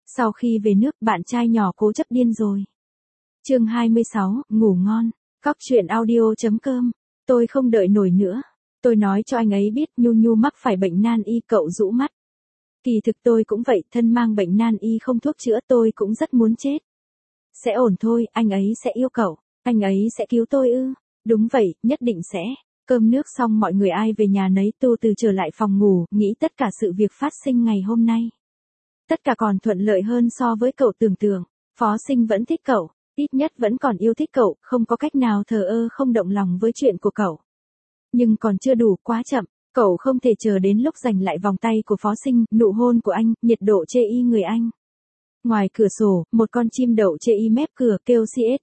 Sau khi về nước, bạn trai nhỏ cố chấp điên rồi. Chương 26, ngủ ngon. Cóc truyện audio.com. Tôi không đợi nổi nữa. Tôi nói cho anh ấy biết Nhu Nhu mắc phải bệnh nan y, cậu rũ mắt. Kỳ thực tôi cũng vậy, thân mang bệnh nan y không thuốc chữa, tôi cũng rất muốn chết. Sẽ ổn thôi, anh ấy sẽ yêu cậu. Anh ấy sẽ cứu tôi ư? Đúng vậy, nhất định sẽ. Cơm nước xong mọi người ai về nhà nấy, Tu Từ trở lại phòng ngủ, nghĩ tất cả sự việc phát sinh ngày hôm nay. Tất cả còn thuận lợi hơn so với cậu tưởng tượng. Phó Sinh vẫn thích cậu, ít nhất vẫn còn yêu thích cậu, không có cách nào thờ ơ không động lòng với chuyện của cậu. Nhưng còn chưa đủ, quá chậm, cậu không thể chờ đến lúc giành lại vòng tay của Phó Sinh, nụ hôn của anh, nhiệt độ chê y người anh. Ngoài cửa sổ, một con chim đậu chê y mép cửa kêu CS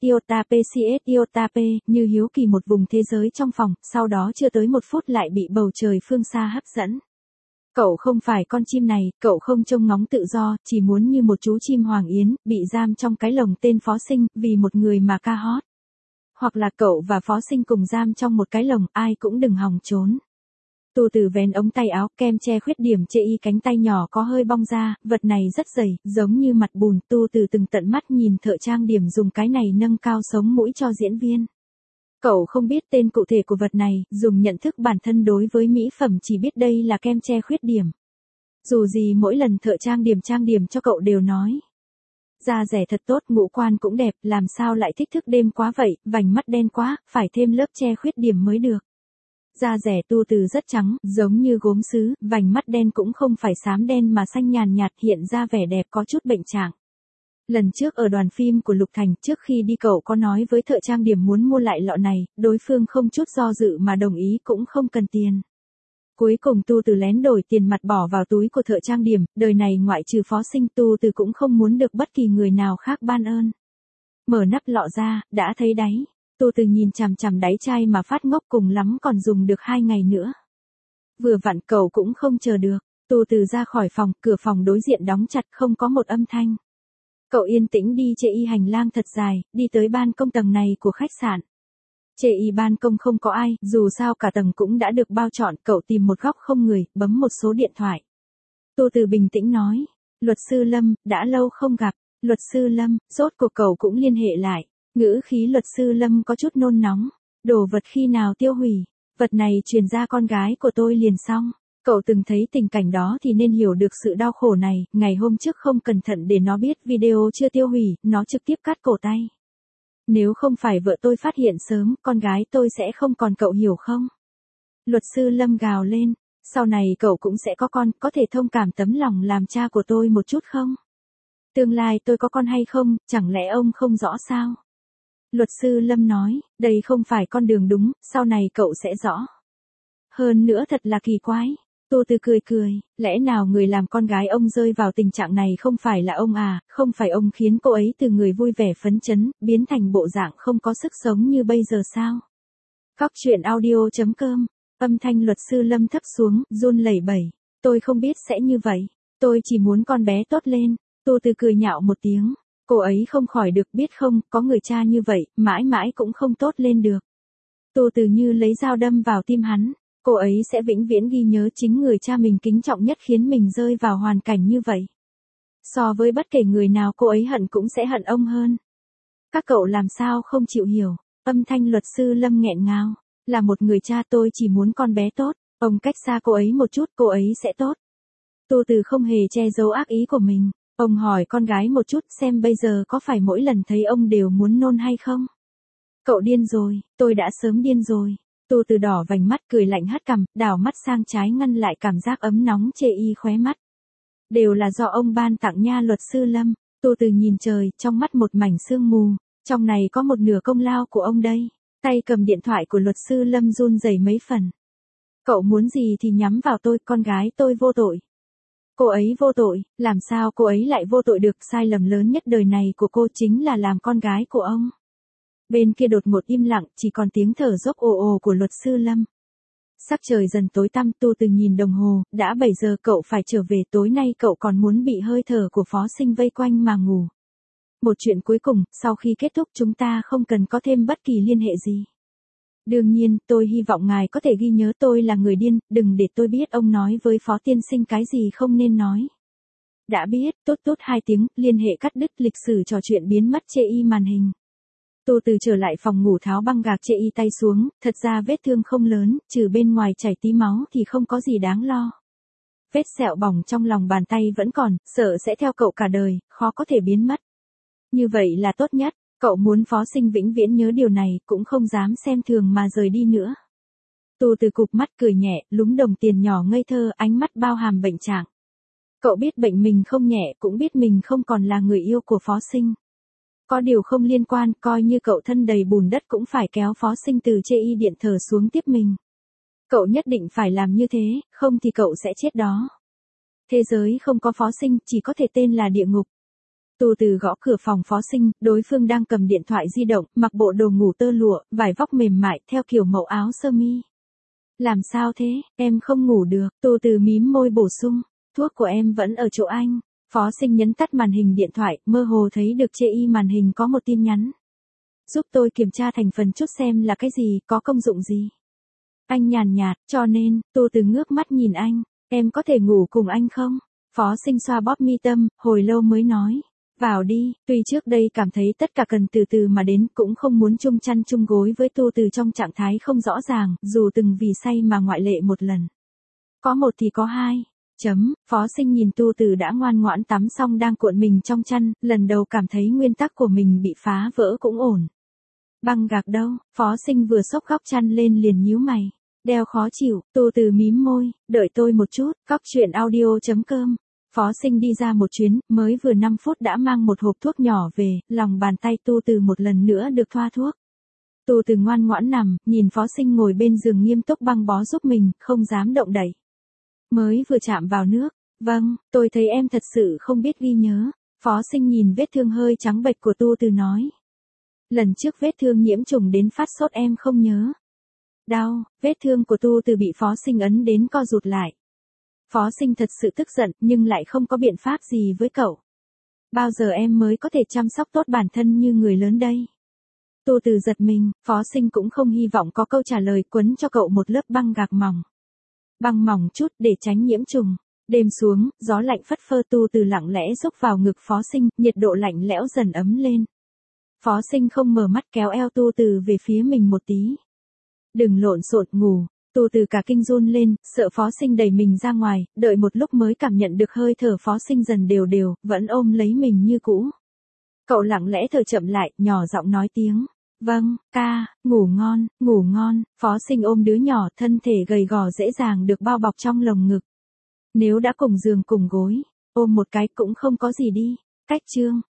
Iotape, như hiếu kỳ một vùng thế giới trong phòng, sau đó chưa tới một phút lại bị bầu trời phương xa hấp dẫn. Cậu không phải con chim này, cậu không trông ngóng tự do, chỉ muốn như một chú chim hoàng yến, bị giam trong cái lồng tên Phó Sinh, vì một người mà ca hót. Hoặc là cậu và Phó Sinh cùng giam trong một cái lồng, ai cũng đừng hòng trốn. Tu Từ vén ống tay áo, kem che khuyết điểm chê y cánh tay nhỏ có hơi bong ra, vật này rất dày, giống như mặt bùn. Tu Từ từng tận mắt nhìn thợ trang điểm dùng cái này nâng cao sống mũi cho diễn viên. Cậu không biết tên cụ thể của vật này, dùng nhận thức bản thân đối với mỹ phẩm chỉ biết đây là kem che khuyết điểm. Dù gì mỗi lần thợ trang điểm cho cậu đều nói. Da rẻ thật tốt, ngũ quan cũng đẹp, làm sao lại thích thức đêm quá vậy, vành mắt đen quá, phải thêm lớp che khuyết điểm mới được. Da rẻ Tu Từ rất trắng, giống như gốm sứ, vành mắt đen cũng không phải xám đen mà xanh nhàn nhạt, hiện ra vẻ đẹp có chút bệnh trạng. Lần trước ở đoàn phim của Lục Thành, trước khi đi cậu có nói với thợ trang điểm muốn mua lại lọ này, đối phương không chút do dự mà đồng ý, cũng không cần tiền. Cuối cùng Tu Từ lén đổi tiền mặt bỏ vào túi của thợ trang điểm, đời này ngoại trừ Phó Sinh, Tu Từ cũng không muốn được bất kỳ người nào khác ban ơn. Mở nắp lọ ra, đã thấy đáy. Tu Từ nhìn chằm chằm đáy chai mà phát ngốc, cùng lắm còn dùng được 2 ngày nữa. Vừa vặn cậu cũng không chờ được. Tu Từ ra khỏi phòng, cửa phòng đối diện đóng chặt, không có một âm thanh. Cậu yên tĩnh đi chê y hành lang thật dài, đi tới ban công tầng này của khách sạn. Chê y ban công không có ai, dù sao cả tầng cũng đã được bao trọn, cậu tìm một góc không người, bấm một số điện thoại. Tu Từ bình tĩnh nói, luật sư Lâm, đã lâu không gặp. Luật sư Lâm, rốt cuộc cậu cũng liên hệ lại. Ngữ khí luật sư Lâm có chút nôn nóng. Đồ vật khi nào tiêu hủy? Vật này truyền ra con gái của tôi liền xong. Cậu từng thấy tình cảnh đó thì nên hiểu được sự đau khổ này. Ngày hôm trước không cẩn thận để nó biết video chưa tiêu hủy, nó trực tiếp cắt cổ tay. Nếu không phải vợ tôi phát hiện sớm, con gái tôi sẽ không còn, cậu hiểu không? Luật sư Lâm gào lên. Sau này cậu cũng sẽ có con, có thể thông cảm tấm lòng làm cha của tôi một chút không? Tương lai tôi có con hay không, chẳng lẽ ông không rõ sao? Luật sư Lâm nói, đây không phải con đường đúng, sau này cậu sẽ rõ. Hơn nữa thật là kỳ quái. Tu Từ cười, lẽ nào người làm con gái ông rơi vào tình trạng này không phải là ông à, không phải ông khiến cô ấy từ người vui vẻ phấn chấn, biến thành bộ dạng không có sức sống như bây giờ sao? Cóc truyện audio.com, âm thanh luật sư Lâm thấp xuống, run lẩy bẩy. Tôi không biết sẽ như vậy, tôi chỉ muốn con bé tốt lên. Tu Từ cười nhạo một tiếng. Cô ấy không khỏi được, biết không, có người cha như vậy, mãi mãi cũng không tốt lên được. Tu Từ như lấy dao đâm vào tim hắn. Cô ấy sẽ vĩnh viễn ghi nhớ chính người cha mình kính trọng nhất khiến mình rơi vào hoàn cảnh như vậy. So với bất kể người nào cô ấy hận cũng sẽ hận ông hơn. Các cậu làm sao không chịu hiểu. Âm thanh luật sư Lâm nghẹn ngào. Là một người cha, tôi chỉ muốn con bé tốt. Ông cách xa cô ấy một chút, cô ấy sẽ tốt. Tu Từ không hề che giấu ác ý của mình. Ông hỏi con gái một chút xem bây giờ có phải mỗi lần thấy ông đều muốn nôn hay không? Cậu điên rồi, tôi đã sớm điên rồi. Tu Từ đỏ vành mắt, cười lạnh hất cằm, đảo mắt sang trái ngăn lại cảm giác ấm nóng chê y khóe mắt. Đều là do ông ban tặng nha luật sư Lâm. Tu Từ nhìn trời, trong mắt một mảnh sương mù. Trong này có một nửa công lao của ông đây. Tay cầm điện thoại của luật sư Lâm run rẩy mấy phần. Cậu muốn gì thì nhắm vào tôi, con gái tôi vô tội. Cô ấy vô tội, làm sao cô ấy lại vô tội được, sai lầm lớn nhất đời này của cô chính là làm con gái của ông. Bên kia đột ngột im lặng, chỉ còn tiếng thở dốc ồ ồ của luật sư Lâm. Sắc trời dần tối tăm, Tu Từ nhìn đồng hồ, đã 7 giờ, cậu phải trở về, tối nay cậu còn muốn bị hơi thở của Phó Sinh vây quanh mà ngủ. Một chuyện cuối cùng, sau khi kết thúc chúng ta không cần có thêm bất kỳ liên hệ gì. Đương nhiên, tôi hy vọng ngài có thể ghi nhớ tôi là người điên, đừng để tôi biết ông nói với Phó tiên sinh cái gì không nên nói. Đã biết, tốt tốt 2 tiếng, liên hệ cắt đứt, lịch sử trò chuyện biến mất chê y màn hình. Tô Từ trở lại phòng ngủ tháo băng gạc chê y tay xuống, thật ra vết thương không lớn, trừ bên ngoài chảy tí máu thì không có gì đáng lo. Vết sẹo bỏng trong lòng bàn tay vẫn còn, sợ sẽ theo cậu cả đời, khó có thể biến mất. Như vậy là tốt nhất, cậu muốn Phó Sinh vĩnh viễn nhớ điều này, cũng không dám xem thường mà rời đi nữa. Tô Từ cụp mắt cười nhẹ, lúm đồng tiền nhỏ ngây thơ, ánh mắt bao hàm bệnh trạng. Cậu biết bệnh mình không nhẹ, cũng biết mình không còn là người yêu của Phó Sinh. Có điều không liên quan, coi như cậu thân đầy bùn đất cũng phải kéo Phó Sinh từ chê y điện thờ xuống tiếp mình. Cậu nhất định phải làm như thế, không thì cậu sẽ chết đó. Thế giới không có Phó Sinh, chỉ có thể tên là địa ngục. Tô Từ gõ cửa phòng Phó Sinh, đối phương đang cầm điện thoại di động, mặc bộ đồ ngủ tơ lụa, vải vóc mềm mại, theo kiểu mẫu áo sơ mi. Làm sao thế, em không ngủ được, Tô Từ mím môi bổ sung, thuốc của em vẫn ở chỗ anh. Phó Sinh nhấn tắt màn hình điện thoại, mơ hồ thấy được chê y màn hình có một tin nhắn. Giúp tôi kiểm tra thành phần chút xem là cái gì, có công dụng gì. Anh nhàn nhạt, cho nên, Tô Từ ngước mắt nhìn anh, em có thể ngủ cùng anh không? Phó Sinh xoa bóp mi tâm, hồi lâu mới nói. Vào đi, tuy trước đây cảm thấy tất cả cần từ từ mà đến, cũng không muốn chung chăn chung gối với Tô Từ trong trạng thái không rõ ràng, dù từng vì say mà ngoại lệ một lần. Có một thì có hai. Phó Sinh nhìn Tô Từ đã ngoan ngoãn tắm xong đang cuộn mình trong chăn, lần đầu cảm thấy nguyên tắc của mình bị phá vỡ cũng ổn. Băng gạc đâu, Phó Sinh vừa xốc góc chăn lên liền nhíu mày. Đeo khó chịu, Tô Từ mím môi, đợi tôi một chút, coctruyện.audio.com. Phó Sinh đi ra một chuyến, mới vừa 5 phút đã mang một hộp thuốc nhỏ về, lòng bàn tay Tô Từ một lần nữa được thoa thuốc. Tô Từ ngoan ngoãn nằm, nhìn Phó Sinh ngồi bên giường nghiêm túc băng bó giúp mình, không dám động đậy. Mới vừa chạm vào nước, vâng, tôi thấy em thật sự không biết ghi nhớ. Phó Sinh nhìn vết thương hơi trắng bệch của Tô Từ nói. Lần trước vết thương nhiễm trùng đến phát sốt em không nhớ. Đau, vết thương của Tô Từ bị Phó Sinh ấn đến co rụt lại. Phó Sinh thật sự tức giận, nhưng lại không có biện pháp gì với cậu. Bao giờ em mới có thể chăm sóc tốt bản thân như người lớn đây? Tô Từ giật mình, Phó Sinh cũng không hy vọng có câu trả lời, quấn cho cậu một lớp băng gạc mỏng. Băng mỏng chút để tránh nhiễm trùng. Đêm xuống, gió lạnh phất phơ, Tô Từ lặng lẽ rúc vào ngực Phó Sinh, nhiệt độ lạnh lẽo dần ấm lên. Phó Sinh không mở mắt, kéo eo Tô Từ về phía mình một tí. Đừng lộn xộn, ngủ. Tô Từ cả kinh run lên, sợ Phó Sinh đẩy mình ra ngoài, đợi một lúc mới cảm nhận được hơi thở Phó Sinh dần đều đều, vẫn ôm lấy mình như cũ. Cậu lặng lẽ thở chậm lại, nhỏ giọng nói tiếng. Vâng, ca, ngủ ngon, ngủ ngon. Phó Sinh ôm đứa nhỏ, thân thể gầy gò dễ dàng được bao bọc trong lồng ngực. Nếu đã cùng giường cùng gối, ôm một cái cũng không có gì đi. Cách chương.